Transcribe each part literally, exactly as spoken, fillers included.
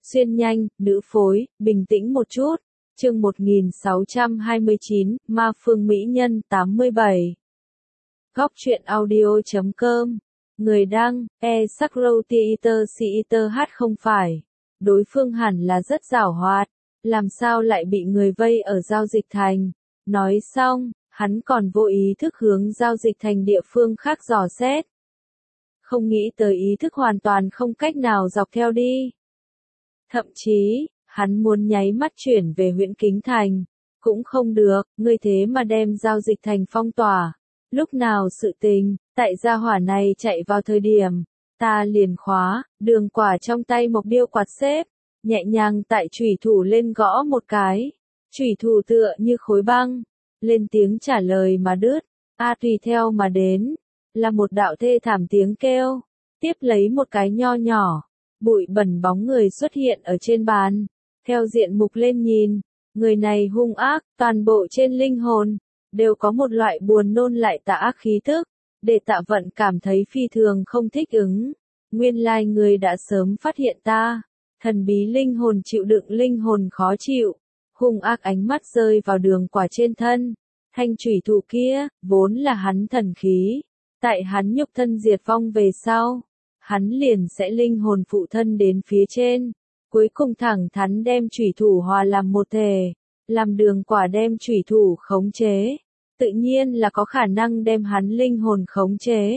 Xuyên nhanh, nữ phối, bình tĩnh một chút. Chương một nghìn sáu trăm hai mươi chín, Ma Phương Mỹ Nhân tám mươi bảy. Góc truyện audio chấm com. Người đăng, e Sakrotiiter Siiter hát không phải. Đối phương hẳn là rất giảo hoạt. Làm sao lại bị người vây ở giao dịch thành. Nói xong, hắn còn vô ý thức hướng giao dịch thành địa phương khác dò xét. Không nghĩ tới ý thức hoàn toàn không cách nào dọc theo đi. Thậm chí, hắn muốn nháy mắt chuyển về huyện Kính Thành. Cũng không được, ngươi thế mà đem giao dịch thành phong tỏa. Lúc nào sự tình, tại gia hỏa này chạy vào thời điểm, ta liền khóa, đường quả trong tay mộc điêu quạt xếp, nhẹ nhàng tại chủy thủ lên gõ một cái. Chủy thủ tựa như khối băng, lên tiếng trả lời mà đứt, a tùy theo mà đến, là một đạo thê thảm tiếng kêu, tiếp lấy một cái nho nhỏ. Bụi bẩn bóng người xuất hiện ở trên bàn, theo diện mục lên nhìn, người này hung ác, toàn bộ trên linh hồn, đều có một loại buồn nôn lại tà ác khí thức, để Tạ Vận cảm thấy phi thường không thích ứng. Nguyên lai người đã sớm phát hiện ta, thần bí linh hồn chịu đựng linh hồn khó chịu, hung ác ánh mắt rơi vào đường quả trên thân, thanh chủy thủ kia, vốn là hắn thần khí, tại hắn nhục thân diệt vong về sau. Hắn liền sẽ linh hồn phụ thân đến phía trên, cuối cùng thẳng thắn đem chủy thủ hòa làm một thể, làm đường quả đem chủy thủ khống chế, tự nhiên là có khả năng đem hắn linh hồn khống chế.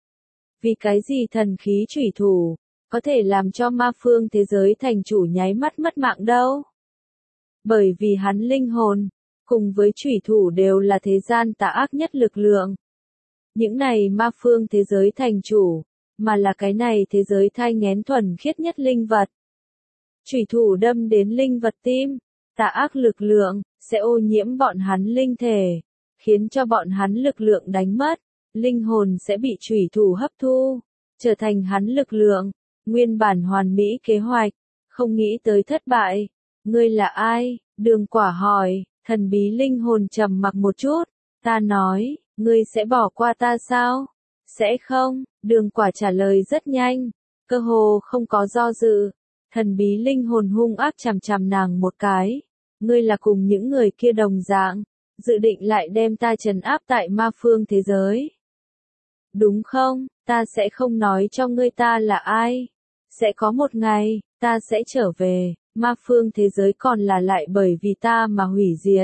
Vì cái gì thần khí chủy thủ, có thể làm cho ma phương thế giới thành chủ nháy mắt mất mạng đâu? Bởi vì hắn linh hồn, cùng với chủy thủ đều là thế gian tà ác nhất lực lượng. Những này ma phương thế giới thành chủ, mà là cái này thế giới thai nghén thuần khiết nhất linh vật. Chủy thủ đâm đến linh vật tim, tà ác lực lượng, sẽ ô nhiễm bọn hắn linh thể, khiến cho bọn hắn lực lượng đánh mất, linh hồn sẽ bị chủy thủ hấp thu, trở thành hắn lực lượng, nguyên bản hoàn mỹ kế hoạch, không nghĩ tới thất bại. Ngươi là ai? Đường quả hỏi, thần bí linh hồn trầm mặc một chút, ta nói, ngươi sẽ bỏ qua ta sao? Sẽ không, đường quả trả lời rất nhanh, cơ hồ không có do dự. Thần bí linh hồn hung ác chằm chằm nàng một cái. Ngươi là cùng những người kia đồng dạng, dự định lại đem ta trấn áp tại ma phương thế giới. Đúng không, ta sẽ không nói cho ngươi ta là ai. Sẽ có một ngày, ta sẽ trở về, ma phương thế giới còn là lại bởi vì ta mà hủy diệt.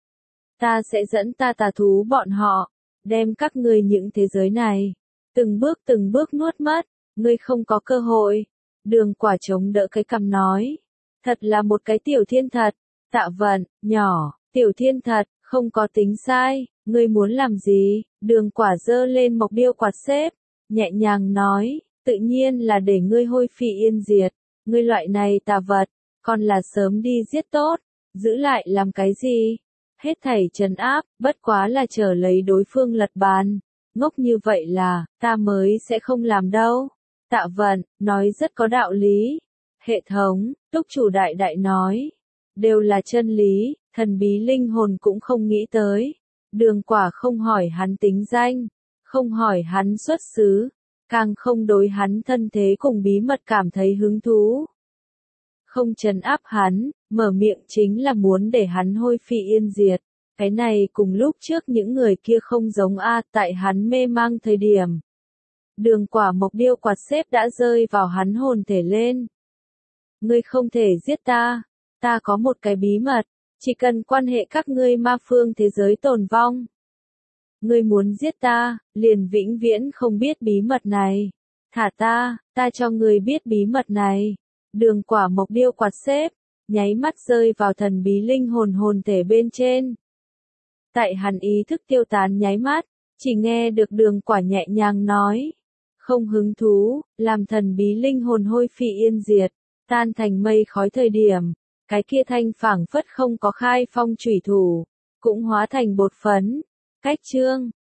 Ta sẽ dẫn ta tà thú bọn họ, đem các ngươi những thế giới này, từng bước từng bước nuốt mất, ngươi không có cơ hội. Đường quả chống đỡ cái cằm nói, thật là một cái tiểu thiên thật. Tạ Vận, nhỏ, tiểu thiên thật, không có tính sai, ngươi muốn làm gì? Đường quả giơ lên mộc điêu quạt xếp, nhẹ nhàng nói, tự nhiên là để ngươi hôi phi yên diệt, ngươi loại này tà vật, còn là sớm đi giết tốt, giữ lại làm cái gì? Hết thảy trấn áp, bất quá là chờ lấy đối phương lật bàn, ngốc như vậy là, ta mới sẽ không làm đâu. Tạ Vận, nói rất có đạo lý. Hệ thống, túc chủ đại đại nói, đều là chân lý, thần bí linh hồn cũng không nghĩ tới. Đường quả không hỏi hắn tính danh, không hỏi hắn xuất xứ, càng không đối hắn thân thế cùng bí mật cảm thấy hứng thú. Không trấn áp hắn, mở miệng chính là muốn để hắn hôi phi yên diệt. Cái này cùng lúc trước những người kia không giống a, tại hắn mê mang thời điểm. Đường quả mộc điêu quạt xếp đã rơi vào hắn hồn thể lên. Ngươi không thể giết ta, ta có một cái bí mật, chỉ cần quan hệ các ngươi ma phương thế giới tồn vong. Ngươi muốn giết ta, liền vĩnh viễn không biết bí mật này. Thả ta, ta cho ngươi biết bí mật này. Đường quả mộc điêu quạt xếp, nháy mắt rơi vào thần bí linh hồn hồn thể bên trên. Tại hắn ý thức tiêu tán nháy mắt, chỉ nghe được đường quả nhẹ nhàng nói. Không hứng thú, làm thần bí linh hồn hôi phi yên diệt, tan thành mây khói thời điểm, cái kia thanh phảng phất không có khai phong chủy thủ, cũng hóa thành bột phấn. Cách chương,